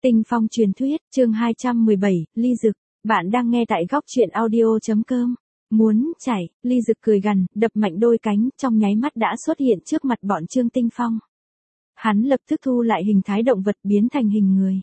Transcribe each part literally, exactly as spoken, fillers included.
Tinh Phong truyền thuyết, chương hai trăm mười bảy, Ly Dực. Bạn đang nghe tại góc truyện audio chấm com. Muốn chạy, Ly Dực cười gằn, đập mạnh đôi cánh, trong nháy mắt đã xuất hiện trước mặt bọn Trương Tinh Phong. Hắn lập tức thu lại hình thái động vật biến thành hình người.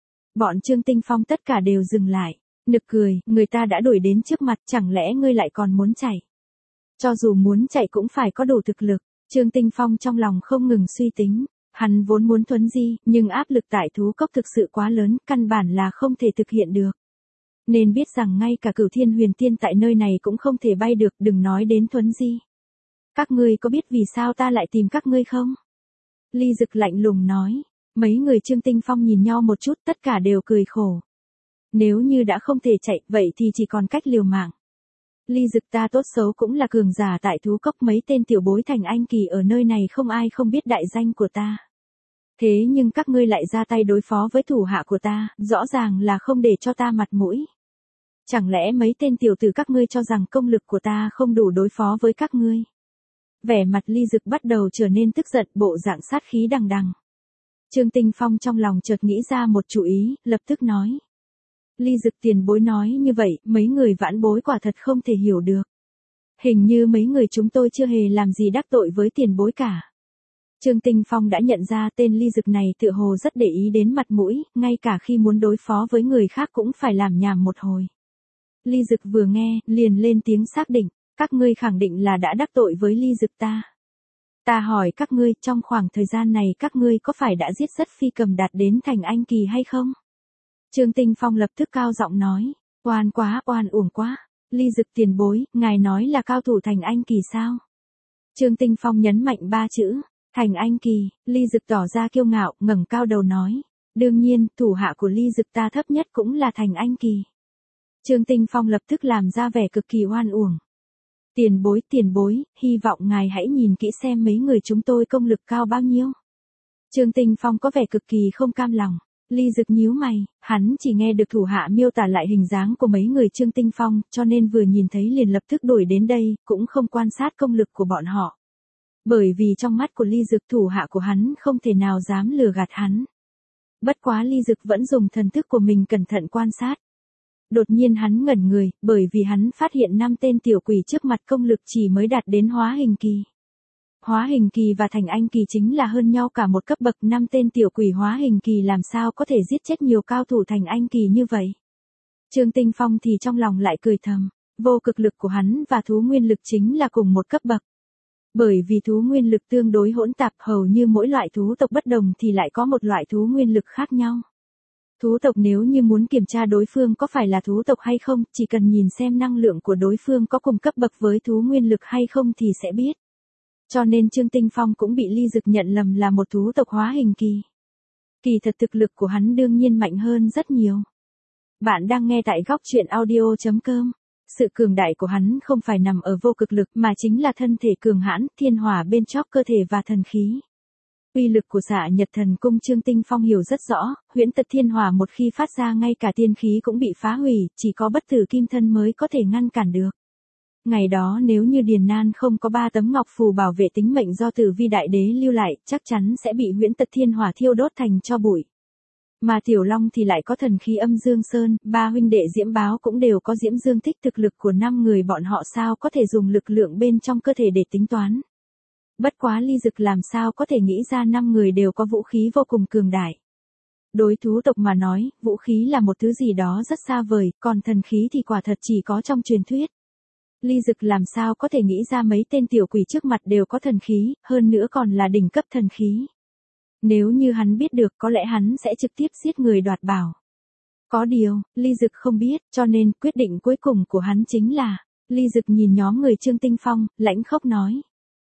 Bọn Trương Tinh Phong tất cả đều dừng lại, nực cười, người ta đã đuổi đến trước mặt, chẳng lẽ ngươi lại còn muốn chạy? Cho dù muốn chạy cũng phải có đủ thực lực. Trương Tinh Phong trong lòng không ngừng suy tính. Hắn vốn muốn thuấn di, nhưng áp lực tại thú cốc thực sự quá lớn, căn bản là không thể thực hiện được. Nên biết rằng ngay cả Cửu Thiên Huyền Tiên tại nơi này cũng không thể bay được, đừng nói đến thuấn di. Các ngươi có biết vì sao ta lại tìm các ngươi không? Ly Dực lạnh lùng nói. Mấy người Trương Tinh Phong nhìn nhau một chút, tất cả đều cười khổ. Nếu như đã không thể chạy, vậy thì chỉ còn cách liều mạng. Ly Dực, ta tốt xấu cũng là cường giả tại thú cốc, mấy tên tiểu bối thành anh kỳ ở nơi này không ai không biết đại danh của ta. Thế nhưng các ngươi lại ra tay đối phó với thủ hạ của ta, rõ ràng là không để cho ta mặt mũi. Chẳng lẽ mấy tên tiểu tử các ngươi cho rằng công lực của ta không đủ đối phó với các ngươi? Vẻ mặt Ly Dực bắt đầu trở nên tức giận, bộ dạng sát khí đằng đằng. Trương Tinh Phong trong lòng chợt nghĩ ra một chủ ý, lập tức nói. Ly Dực tiền bối nói như vậy, mấy người vãn bối quả thật không thể hiểu được. Hình như mấy người chúng tôi chưa hề làm gì đắc tội với tiền bối cả. Trương Tinh Phong đã nhận ra tên Ly Dực này tựa hồ rất để ý đến mặt mũi, ngay cả khi muốn đối phó với người khác cũng phải làm nhảm một hồi. Ly Dực vừa nghe, liền lên tiếng xác định, các ngươi khẳng định là đã đắc tội với Ly Dực ta. Ta hỏi các ngươi, trong khoảng thời gian này các ngươi có phải đã giết rất phi cầm đạt đến thành anh kỳ hay không? Trương Tinh Phong lập tức cao giọng nói, oan quá, oan uổng quá. Ly Dực tiền bối, ngài nói là cao thủ thành anh kỳ sao? Trương Tinh Phong nhấn mạnh ba chữ, thành anh kỳ. Ly Dực tỏ ra kiêu ngạo, ngẩng cao đầu nói, đương nhiên, thủ hạ của Ly Dực ta thấp nhất cũng là thành anh kỳ. Trương Tinh Phong lập tức làm ra vẻ cực kỳ oan uổng. Tiền bối, tiền bối, hy vọng ngài hãy nhìn kỹ xem mấy người chúng tôi công lực cao bao nhiêu. Trương Tinh Phong có vẻ cực kỳ không cam lòng. Ly Dực nhíu mày, hắn chỉ nghe được thủ hạ miêu tả lại hình dáng của mấy người Trương Tinh Phong, cho nên vừa nhìn thấy liền lập tức đuổi đến đây, cũng không quan sát công lực của bọn họ. Bởi vì trong mắt của Ly Dực, thủ hạ của hắn không thể nào dám lừa gạt hắn. Bất quá Ly Dực vẫn dùng thần thức của mình cẩn thận quan sát. Đột nhiên hắn ngẩn người, bởi vì hắn phát hiện năm tên tiểu quỷ trước mặt công lực chỉ mới đạt đến hóa hình kỳ. Hóa hình kỳ và thành anh kỳ chính là hơn nhau cả một cấp bậc, năm tên tiểu quỷ hóa hình kỳ làm sao có thể giết chết nhiều cao thủ thành anh kỳ như vậy. Trương Tinh Phong thì trong lòng lại cười thầm, vô cực lực của hắn và thú nguyên lực chính là cùng một cấp bậc. Bởi vì thú nguyên lực tương đối hỗn tạp, hầu như mỗi loại thú tộc bất đồng thì lại có một loại thú nguyên lực khác nhau. Thú tộc nếu như muốn kiểm tra đối phương có phải là thú tộc hay không, chỉ cần nhìn xem năng lượng của đối phương có cùng cấp bậc với thú nguyên lực hay không thì sẽ biết. Cho nên Trương Tinh Phong cũng bị Ly Dực nhận lầm là một thú tộc hóa hình kỳ. Kỳ thật thực lực của hắn đương nhiên mạnh hơn rất nhiều. Bạn đang nghe tại góc truyện audio chấm com. Sự cường đại của hắn không phải nằm ở vô cực lực mà chính là thân thể cường hãn, thiên hỏa bên chóp cơ thể và thần khí. Uy lực của Xạ Nhật Thần Cung Trương Tinh Phong hiểu rất rõ, huyễn tật thiên hỏa một khi phát ra ngay cả tiên khí cũng bị phá hủy, chỉ có bất tử kim thân mới có thể ngăn cản được. Ngày đó nếu như Điền Nan không có ba tấm ngọc phù bảo vệ tính mệnh do Tử Vi Đại Đế lưu lại, chắc chắn sẽ bị huyễn tật thiên hỏa thiêu đốt thành tro bụi. Mà Tiểu Long thì lại có thần khí Âm Dương Sơn, ba huynh đệ Diễm Báo cũng đều có Diễm Dương Thích, thực lực của năm người bọn họ sao có thể dùng lực lượng bên trong cơ thể để tính toán. Bất quá Ly Dực làm sao có thể nghĩ ra năm người đều có vũ khí vô cùng cường đại. Đối thú tộc mà nói, vũ khí là một thứ gì đó rất xa vời, còn thần khí thì quả thật chỉ có trong truyền thuyết. Ly Dực làm sao có thể nghĩ ra mấy tên tiểu quỷ trước mặt đều có thần khí, hơn nữa còn là đỉnh cấp thần khí. Nếu như hắn biết được có lẽ hắn sẽ trực tiếp giết người đoạt bảo. Có điều, Ly Dực không biết, cho nên quyết định cuối cùng của hắn chính là, Ly Dực nhìn nhóm người Trương Tinh Phong, lãnh khốc nói.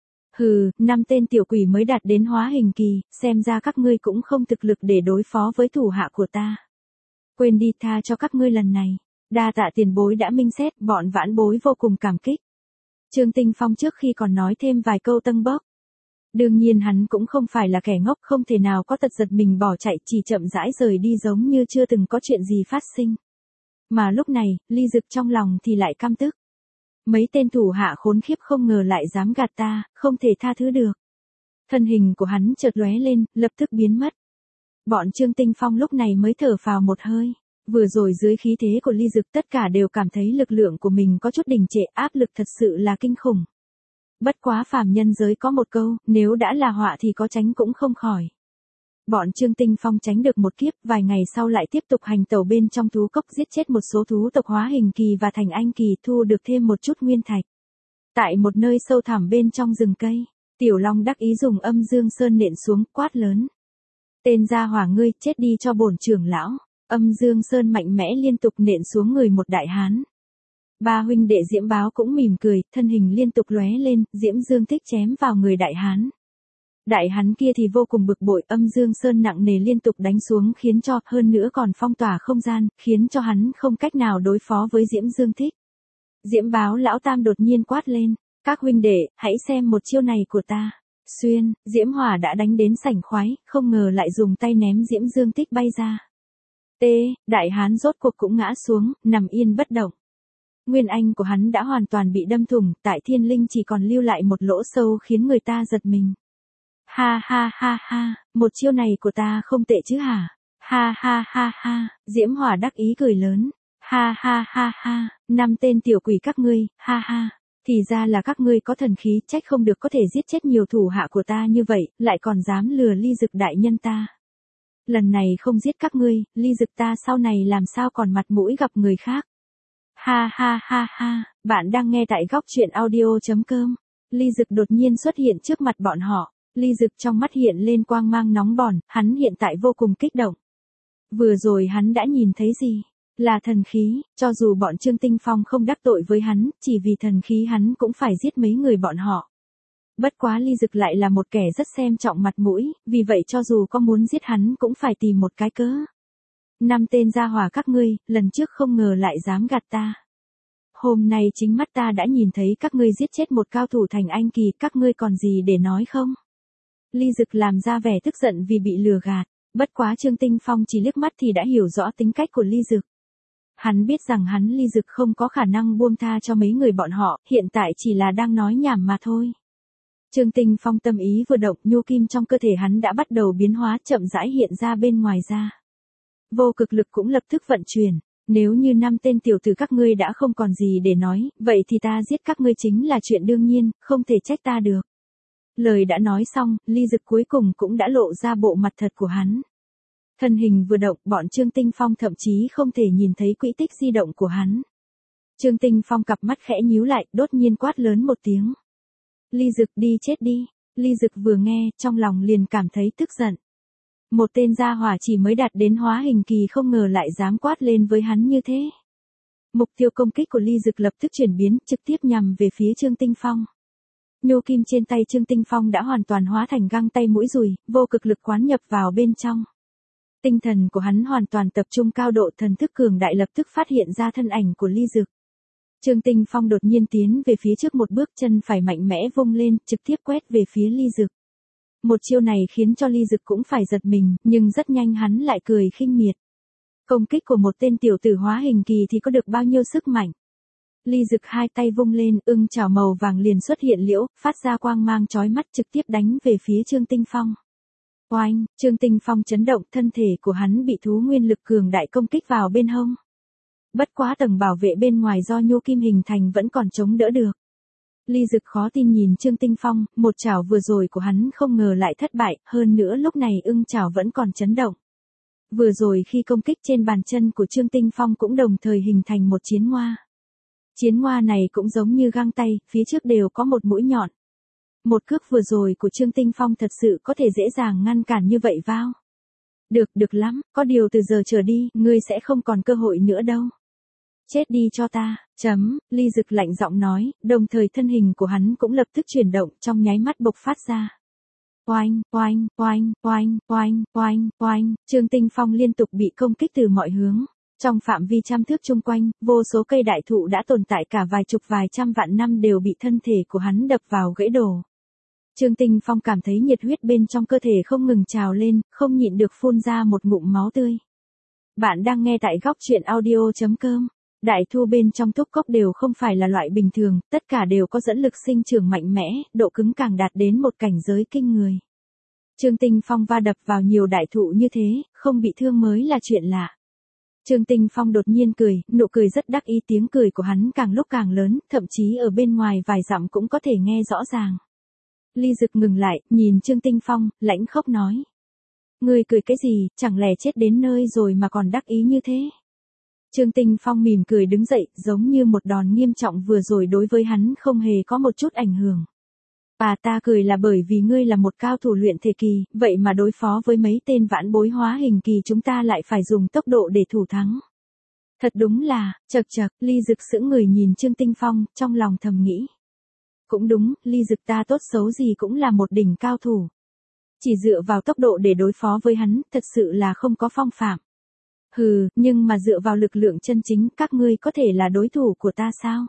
Hừ, năm tên tiểu quỷ mới đạt đến hóa hình kỳ, xem ra các ngươi cũng không thực lực để đối phó với thủ hạ của ta. Quên đi, tha cho các ngươi lần này. Đa tạ tiền bối đã minh xét, bọn vãn bối vô cùng cảm kích. Trương Tinh Phong trước khi còn nói thêm vài câu tâng bốc. Đương nhiên hắn cũng không phải là kẻ ngốc, không thể nào có tật giật mình bỏ chạy, chỉ chậm rãi rời đi giống như chưa từng có chuyện gì phát sinh. Mà lúc này, Ly Dực trong lòng thì lại căm tức. Mấy tên thủ hạ khốn khiếp không ngờ lại dám gạt ta, không thể tha thứ được. Thân hình của hắn chợt lóe lên, lập tức biến mất. Bọn Trương Tinh Phong lúc này mới thở phào một hơi. Vừa rồi dưới khí thế của Ly Dực tất cả đều cảm thấy lực lượng của mình có chút đình trệ, áp lực thật sự là kinh khủng. Bất quá phàm nhân giới có một câu, nếu đã là họa thì có tránh cũng không khỏi. Bọn Trương Tinh Phong tránh được một kiếp, vài ngày sau lại tiếp tục hành tẩu bên trong thú cốc, giết chết một số thú tộc hóa hình kỳ và thành anh kỳ, thu được thêm một chút nguyên thạch. Tại một nơi sâu thẳm bên trong rừng cây, Tiểu Long đắc ý dùng âm dương sơn nện xuống, quát lớn. Tên gia hỏa ngươi, chết đi cho bổn trưởng lão. Âm dương sơn mạnh mẽ liên tục nện xuống người một đại hán. Ba huynh đệ Diễm Báo cũng mỉm cười, thân hình liên tục lóe lên, Diễm Dương Thích chém vào người đại hán. Đại hán kia thì vô cùng bực bội, âm dương sơn nặng nề liên tục đánh xuống khiến cho, hơn nữa còn phong tỏa không gian, khiến cho hắn không cách nào đối phó với Diễm Dương Thích. Diễm Báo lão tam đột nhiên quát lên, các huynh đệ, hãy xem một chiêu này của ta. Xuyên, Diễm Hỏa đã đánh đến sảnh khoái, không ngờ lại dùng tay ném Diễm Dương Thích bay ra. T, đại hán rốt cuộc cũng ngã xuống, nằm yên bất động. Nguyên anh của hắn đã hoàn toàn bị đâm thủng, tại thiên linh chỉ còn lưu lại một lỗ sâu khiến người ta giật mình. Ha ha ha ha, một chiêu này của ta không tệ chứ hả? Ha ha ha ha, Diễm Hỏa đắc ý cười lớn. Ha ha ha ha, năm tên tiểu quỷ các ngươi, ha ha. Thì ra là các ngươi có thần khí, trách không được có thể giết chết nhiều thủ hạ của ta như vậy, lại còn dám lừa Ly Dực đại nhân ta. Lần này không giết các ngươi, Ly Dực ta sau này làm sao còn mặt mũi gặp người khác. Ha ha ha ha, bạn đang nghe tại góc truyện audio chấm com. Ly Dực đột nhiên xuất hiện trước mặt bọn họ. Ly Dực trong mắt hiện lên quang mang nóng bỏng, hắn hiện tại vô cùng kích động. Vừa rồi hắn đã nhìn thấy gì? Là thần khí, cho dù bọn Trương Tinh Phong không đắc tội với hắn, chỉ vì thần khí hắn cũng phải giết mấy người bọn họ. Bất quá Ly Dực lại là một kẻ rất xem trọng mặt mũi, vì vậy cho dù có muốn giết hắn cũng phải tìm một cái cớ. Năm tên gia hỏa các ngươi, lần trước không ngờ lại dám gạt ta. Hôm nay chính mắt ta đã nhìn thấy các ngươi giết chết một cao thủ thành anh kỳ, các ngươi còn gì để nói không? Ly Dực làm ra vẻ tức giận vì bị lừa gạt, bất quá Trương Tinh Phong chỉ liếc mắt thì đã hiểu rõ tính cách của Ly Dực. Hắn biết rằng hắn Ly Dực không có khả năng buông tha cho mấy người bọn họ, hiện tại chỉ là đang nói nhảm mà thôi. Trương Tinh Phong tâm ý vừa động, nhu kim trong cơ thể hắn đã bắt đầu biến hóa, chậm rãi hiện ra bên ngoài ra. Vô cực lực cũng lập tức vận chuyển, nếu như năm tên tiểu tử các ngươi đã không còn gì để nói, vậy thì ta giết các ngươi chính là chuyện đương nhiên, không thể trách ta được. Lời đã nói xong, Ly Dực cuối cùng cũng đã lộ ra bộ mặt thật của hắn. Thân hình vừa động, bọn Trương Tinh Phong thậm chí không thể nhìn thấy quỹ tích di động của hắn. Trương Tinh Phong cặp mắt khẽ nhíu lại, đột nhiên quát lớn một tiếng. Ly Dực đi chết đi. Ly Dực vừa nghe, trong lòng liền cảm thấy tức giận. Một tên gia hỏa chỉ mới đạt đến hóa hình kỳ không ngờ lại dám quát lên với hắn như thế. Mục tiêu công kích của Ly Dực lập tức chuyển biến, trực tiếp nhằm về phía Trương Tinh Phong. Nhô kim trên tay Trương Tinh Phong đã hoàn toàn hóa thành găng tay mũi dùi, vô cực lực quán nhập vào bên trong. Tinh thần của hắn hoàn toàn tập trung cao độ, thần thức cường đại lập tức phát hiện ra thân ảnh của Ly Dực. Trương Tinh Phong đột nhiên tiến về phía trước một bước, chân phải mạnh mẽ vung lên, trực tiếp quét về phía Ly Dực. Một chiêu này khiến cho Ly Dực cũng phải giật mình, nhưng rất nhanh hắn lại cười khinh miệt. Công kích của một tên tiểu tử hóa hình kỳ thì có được bao nhiêu sức mạnh. Ly Dực hai tay vung lên, ưng chảo màu vàng liền xuất hiện liễu, phát ra quang mang chói mắt trực tiếp đánh về phía Trương Tinh Phong. Oanh, Trương Tinh Phong chấn động, thân thể của hắn bị thú nguyên lực cường đại công kích vào bên hông. Bất quá tầng bảo vệ bên ngoài do nhô kim hình thành vẫn còn chống đỡ được. Ly Dực khó tin nhìn Trương Tinh Phong, một chảo vừa rồi của hắn không ngờ lại thất bại, hơn nữa lúc này ưng chảo vẫn còn chấn động. Vừa rồi khi công kích trên bàn chân của Trương Tinh Phong cũng đồng thời hình thành một chiến hoa. Chiến hoa này cũng giống như găng tay, phía trước đều có một mũi nhọn. Một cước vừa rồi của Trương Tinh Phong thật sự có thể dễ dàng ngăn cản như vậy vào. Được, được lắm, có điều từ giờ trở đi, ngươi sẽ không còn cơ hội nữa đâu. Chết đi cho ta, chấm, Ly Dực lạnh giọng nói, đồng thời thân hình của hắn cũng lập tức chuyển động, trong nháy mắt bộc phát ra. Oanh, oanh, oanh, oanh, oanh, oanh, oanh, Trương Tinh Phong liên tục bị công kích từ mọi hướng. Trong phạm vi trăm thước chung quanh, vô số cây đại thụ đã tồn tại cả vài chục vài trăm vạn năm đều bị thân thể của hắn đập vào gãy đổ. Trương Tinh Phong cảm thấy nhiệt huyết bên trong cơ thể không ngừng trào lên, không nhịn được phun ra một ngụm máu tươi. Bạn đang nghe tại góc truyện audio chấm com. Đại thu bên trong thúc cốc đều không phải là loại bình thường, tất cả đều có dẫn lực sinh trưởng mạnh mẽ, độ cứng càng đạt đến một cảnh giới kinh người. Trương Tinh Phong va đập vào nhiều đại thụ như thế, không bị thương mới là chuyện lạ. Trương Tinh Phong đột nhiên cười, nụ cười rất đắc ý, tiếng cười của hắn càng lúc càng lớn, thậm chí ở bên ngoài vài dặm cũng có thể nghe rõ ràng. Ly Dực ngừng lại, nhìn Trương Tinh Phong, lãnh khốc nói. Ngươi cười cái gì, chẳng lẽ chết đến nơi rồi mà còn đắc ý như thế? Trương Tinh Phong mỉm cười đứng dậy, giống như một đòn nghiêm trọng vừa rồi đối với hắn không hề có một chút ảnh hưởng. À, ta cười là bởi vì ngươi là một cao thủ luyện thể kỳ, vậy mà đối phó với mấy tên vãn bối hóa hình kỳ chúng ta lại phải dùng tốc độ để thủ thắng. Thật đúng là, chậc chậc, Ly Dực sững người nhìn Trương Tinh Phong, trong lòng thầm nghĩ. Cũng đúng, Ly Dực ta tốt xấu gì cũng là một đỉnh cao thủ. Chỉ dựa vào tốc độ để đối phó với hắn, thật sự là không có phong phạm. Hừ, nhưng mà dựa vào lực lượng chân chính, các ngươi có thể là đối thủ của ta sao?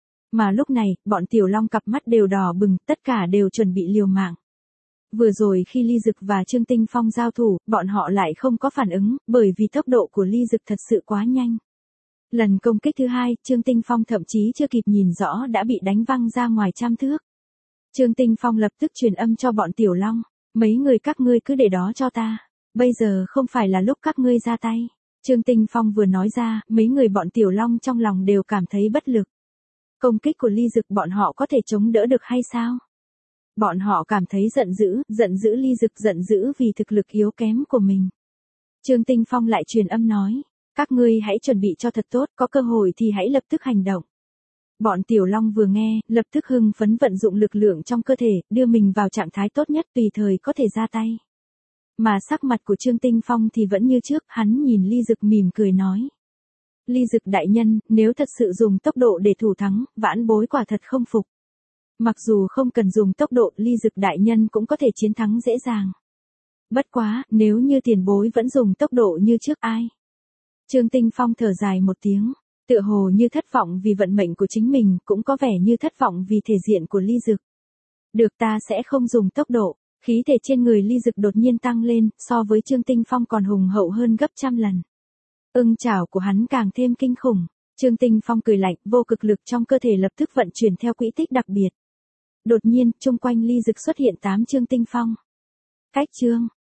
Mà lúc này, bọn Tiểu Long cặp mắt đều đỏ bừng, tất cả đều chuẩn bị liều mạng. Vừa rồi khi Ly Dực và Trương Tinh Phong giao thủ, bọn họ lại không có phản ứng, bởi vì tốc độ của Ly Dực thật sự quá nhanh. Lần công kích thứ hai, Trương Tinh Phong thậm chí chưa kịp nhìn rõ đã bị đánh văng ra ngoài trăm thước. Trương Tinh Phong lập tức truyền âm cho bọn Tiểu Long, mấy người các ngươi cứ để đó cho ta, bây giờ không phải là lúc các ngươi ra tay. Trương Tinh Phong vừa nói ra, mấy người bọn Tiểu Long trong lòng đều cảm thấy bất lực. Công kích của Ly Dực bọn họ có thể chống đỡ được hay sao? Bọn họ cảm thấy giận dữ, giận dữ Ly Dực giận dữ vì thực lực yếu kém của mình. Trương Tinh Phong lại truyền âm nói, các ngươi hãy chuẩn bị cho thật tốt, có cơ hội thì hãy lập tức hành động. Bọn Tiểu Long vừa nghe, lập tức hưng phấn vận dụng lực lượng trong cơ thể, đưa mình vào trạng thái tốt nhất tùy thời có thể ra tay. Mà sắc mặt của Trương Tinh Phong thì vẫn như trước, hắn nhìn Ly Dực mỉm cười nói. Ly Dực đại nhân, nếu thật sự dùng tốc độ để thủ thắng, vãn bối quả thật không phục. Mặc dù không cần dùng tốc độ, Ly Dực đại nhân cũng có thể chiến thắng dễ dàng. Bất quá, nếu như tiền bối vẫn dùng tốc độ như trước ai? Trương Tinh Phong thở dài một tiếng, tựa hồ như thất vọng vì vận mệnh của chính mình, cũng có vẻ như thất vọng vì thể diện của Ly Dực. Được, ta sẽ không dùng tốc độ. Khí thể trên người Ly Dực đột nhiên tăng lên, so với Trương Tinh Phong còn hùng hậu hơn gấp trăm lần. Ưng chảo của hắn càng thêm kinh khủng. Trương Tinh Phong cười lạnh, vô cực lực trong cơ thể lập tức vận chuyển theo quỹ tích đặc biệt. Đột nhiên, chung quanh Ly Dực xuất hiện tám Trương Tinh Phong. Cách Trương,